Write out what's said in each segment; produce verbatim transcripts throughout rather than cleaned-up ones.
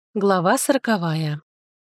Глава сороковая.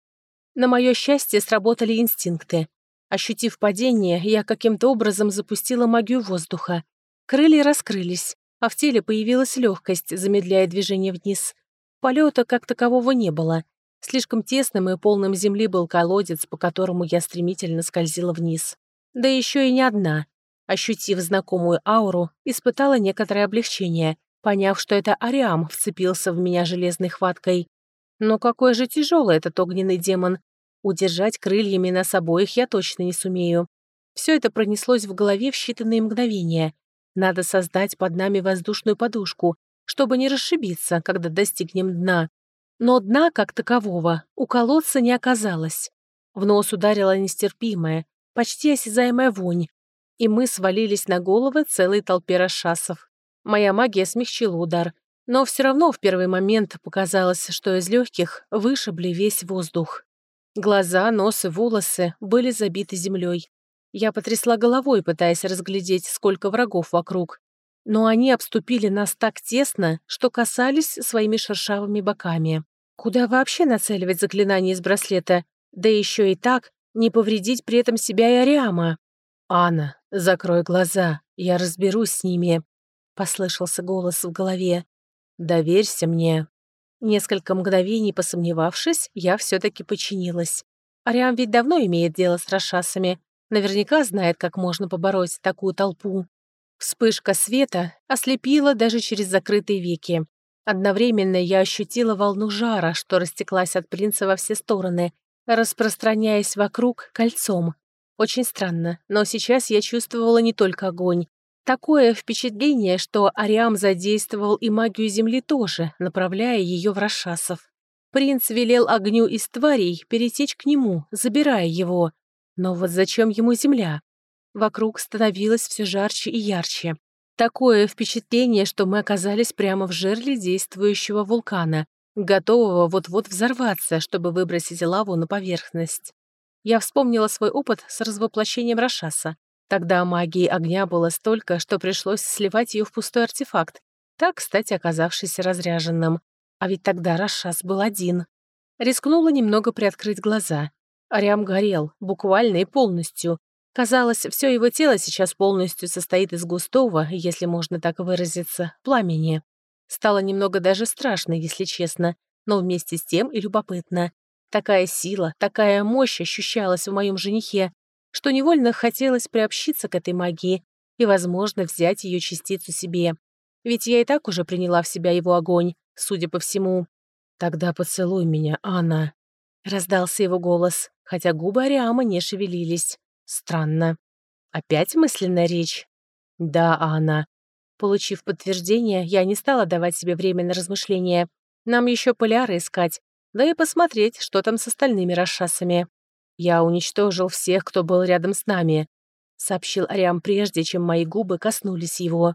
На мое счастье сработали инстинкты. Ощутив падение, я каким-то образом запустила магию воздуха. Крылья раскрылись, а в теле появилась легкость, замедляя движение вниз. Полета как такового не было. Слишком тесным и полным земли был колодец, по которому я стремительно скользила вниз. Да еще и не одна. Ощутив знакомую ауру, испытала некоторое облегчение, поняв, что это Ариам вцепился в меня железной хваткой. Но какой же тяжелый этот огненный демон. Удержать крыльями нас обоих я точно не сумею. Все это пронеслось в голове в считанные мгновения. Надо создать под нами воздушную подушку, чтобы не расшибиться, когда достигнем дна. Но дна, как такового, у колодца не оказалось. В нос ударила нестерпимая, почти осязаемая вонь, и мы свалились на головы целой толпе расшасов. Моя магия смягчила удар, но все равно в первый момент показалось, что из легких вышибли весь воздух. Глаза, нос и волосы были забиты землей. Я потрясла головой, пытаясь разглядеть, сколько врагов вокруг. Но они обступили нас так тесно, что касались своими шершавыми боками. Куда вообще нацеливать заклинание из браслета? Да еще и так, не повредить при этом себя и Ариама. «Анна, закрой глаза, я разберусь с ними», — послышался голос в голове. «Доверься мне». Несколько мгновений посомневавшись, я все-таки подчинилась. Ариам ведь давно имеет дело с расшасами. Наверняка знает, как можно побороть такую толпу. Вспышка света ослепила даже через закрытые веки. Одновременно я ощутила волну жара, что растеклась от принца во все стороны, распространяясь вокруг кольцом. Очень странно, но сейчас я чувствовала не только огонь. Такое впечатление, что Ариам задействовал и магию Земли тоже, направляя ее в расшасов. Принц велел огню из тварей перетечь к нему, забирая его. Но вот зачем ему Земля? Вокруг становилось все жарче и ярче. Такое впечатление, что мы оказались прямо в жерле действующего вулкана, готового вот-вот взорваться, чтобы выбросить лаву на поверхность. Я вспомнила свой опыт с развоплощением расшаса. Тогда магии огня было столько, что пришлось сливать ее в пустой артефакт, так, кстати, оказавшийся разряженным. А ведь тогда расшас был один. Рискнула немного приоткрыть глаза. Ариам горел, буквально и полностью. Казалось, все его тело сейчас полностью состоит из густого, если можно так выразиться, пламени. Стало немного даже страшно, если честно, но вместе с тем и любопытно. Такая сила, такая мощь ощущалась в моем женихе, что невольно хотелось приобщиться к этой магии и, возможно, взять ее частицу себе. Ведь я и так уже приняла в себя его огонь, судя по всему. «Тогда поцелуй меня, Анна», — раздался его голос, хотя губы Ариама не шевелились. Странно. Опять мысленная речь? «Да, Анна». Получив подтверждение, я не стала давать себе время на размышления. Нам еще поляры искать, да и посмотреть, что там с остальными расшасами. «Я уничтожил всех, кто был рядом с нами», — сообщил Ариам прежде, чем мои губы коснулись его.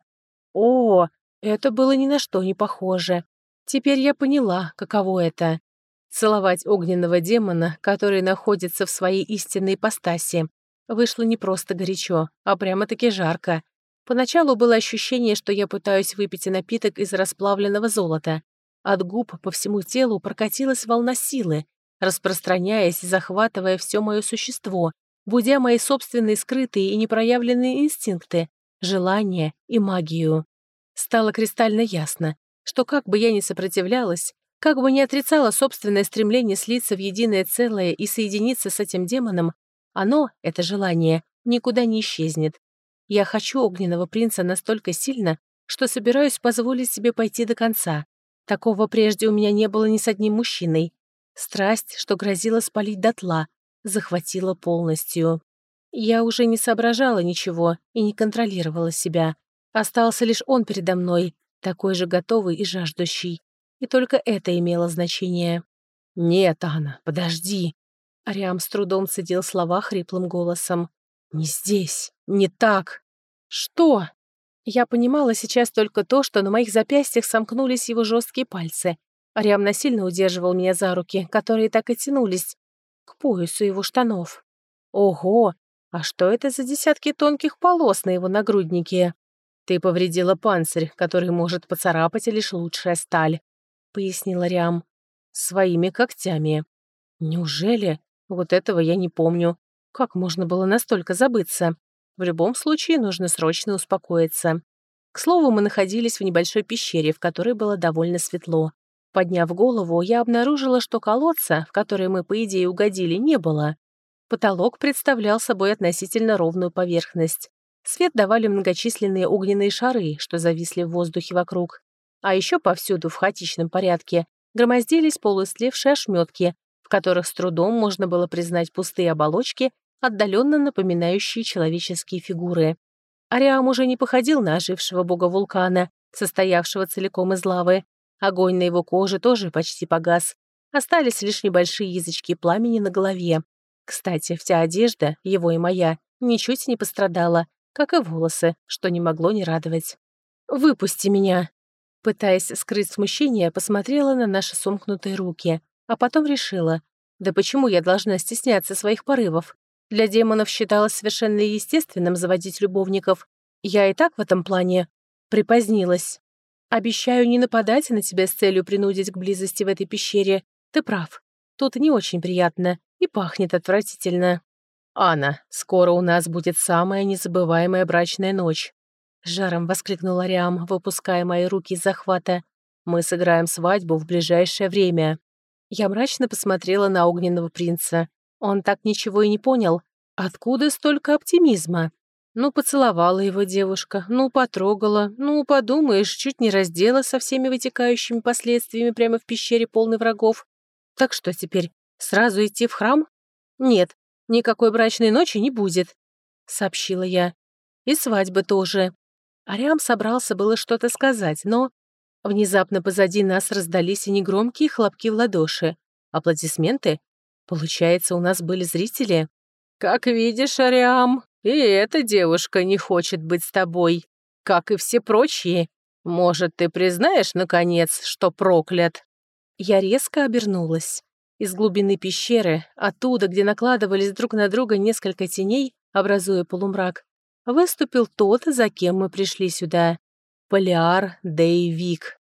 О, это было ни на что не похоже. Теперь я поняла, каково это — целовать огненного демона, который находится в своей истинной ипостаси. Вышло не просто горячо, а прямо-таки жарко. Поначалу было ощущение, что я пытаюсь выпить напиток из расплавленного золота. От губ по всему телу прокатилась волна силы, распространяясь и захватывая все мое существо, будя мои собственные скрытые и непроявленные инстинкты, желания и магию. Стало кристально ясно, что как бы я ни сопротивлялась, как бы ни отрицала собственное стремление слиться в единое целое и соединиться с этим демоном, оно, это желание, никуда не исчезнет. Я хочу огненного принца настолько сильно, что собираюсь позволить себе пойти до конца. Такого прежде у меня не было ни с одним мужчиной. Страсть, что грозила спалить дотла, захватила полностью. Я уже не соображала ничего и не контролировала себя. Остался лишь он передо мной, такой же готовый и жаждущий. И только это имело значение. «Нет, Анна, подожди!» Ариам с трудом цедил слова хриплым голосом. «Не здесь, не так!» «Что?» Я понимала сейчас только то, что на моих запястьях сомкнулись его жесткие пальцы. Ариам насильно удерживал меня за руки, которые так и тянулись к поясу его штанов. Ого! А что это за десятки тонких полос на его нагруднике? «Ты повредила панцирь, который может поцарапать лишь лучшая сталь», — пояснил Ариам. Своими когтями. Неужели? Вот этого я не помню. Как можно было настолько забыться? В любом случае нужно срочно успокоиться. К слову, мы находились в небольшой пещере, в которой было довольно светло. Подняв голову, я обнаружила, что колодца, в который мы, по идее, угодили, не было. Потолок представлял собой относительно ровную поверхность. Свет давали многочисленные огненные шары, что зависли в воздухе вокруг. А еще повсюду, в хаотичном порядке, громоздились полуистлевшие ошметки, в которых с трудом можно было признать пустые оболочки, отдаленно напоминающие человеческие фигуры. Ариам уже не походил на ожившего бога вулкана, состоявшего целиком из лавы. Огонь на его коже тоже почти погас. Остались лишь небольшие язычки пламени на голове. Кстати, вся одежда, его и моя, ничуть не пострадала, как и волосы, что не могло не радовать. «Выпусти меня!» Пытаясь скрыть смущение, посмотрела на наши сомкнутые руки, а потом решила, да почему я должна стесняться своих порывов? Для демонов считалось совершенно естественным заводить любовников. Я и так в этом плане припозднилась. Обещаю не нападать на тебя с целью принудить к близости в этой пещере. Ты прав. Тут не очень приятно и пахнет отвратительно. «Анна, скоро у нас будет самая незабываемая брачная ночь», — жаром воскликнул Ариам, выпуская мои руки из захвата. «Мы сыграем свадьбу в ближайшее время». Я мрачно посмотрела на огненного принца. Он так ничего и не понял. Откуда столько оптимизма? Ну, поцеловала его девушка, ну, потрогала, ну, подумаешь, чуть не раздела со всеми вытекающими последствиями прямо в пещере полной врагов. Так что теперь, сразу идти в храм? Нет, никакой брачной ночи не будет, сообщила я. И свадьбы тоже. Ариам собрался было что-то сказать, но... Внезапно позади нас раздались и негромкие хлопки в ладоши. Аплодисменты? Получается, у нас были зрители? «Как видишь, Ариам, и эта девушка не хочет быть с тобой, как и все прочие. Может, ты признаешь, наконец, что проклят?» Я резко обернулась. Из глубины пещеры, оттуда, где накладывались друг на друга несколько теней, образуя полумрак, выступил тот, за кем мы пришли сюда. Полиар Дейвик.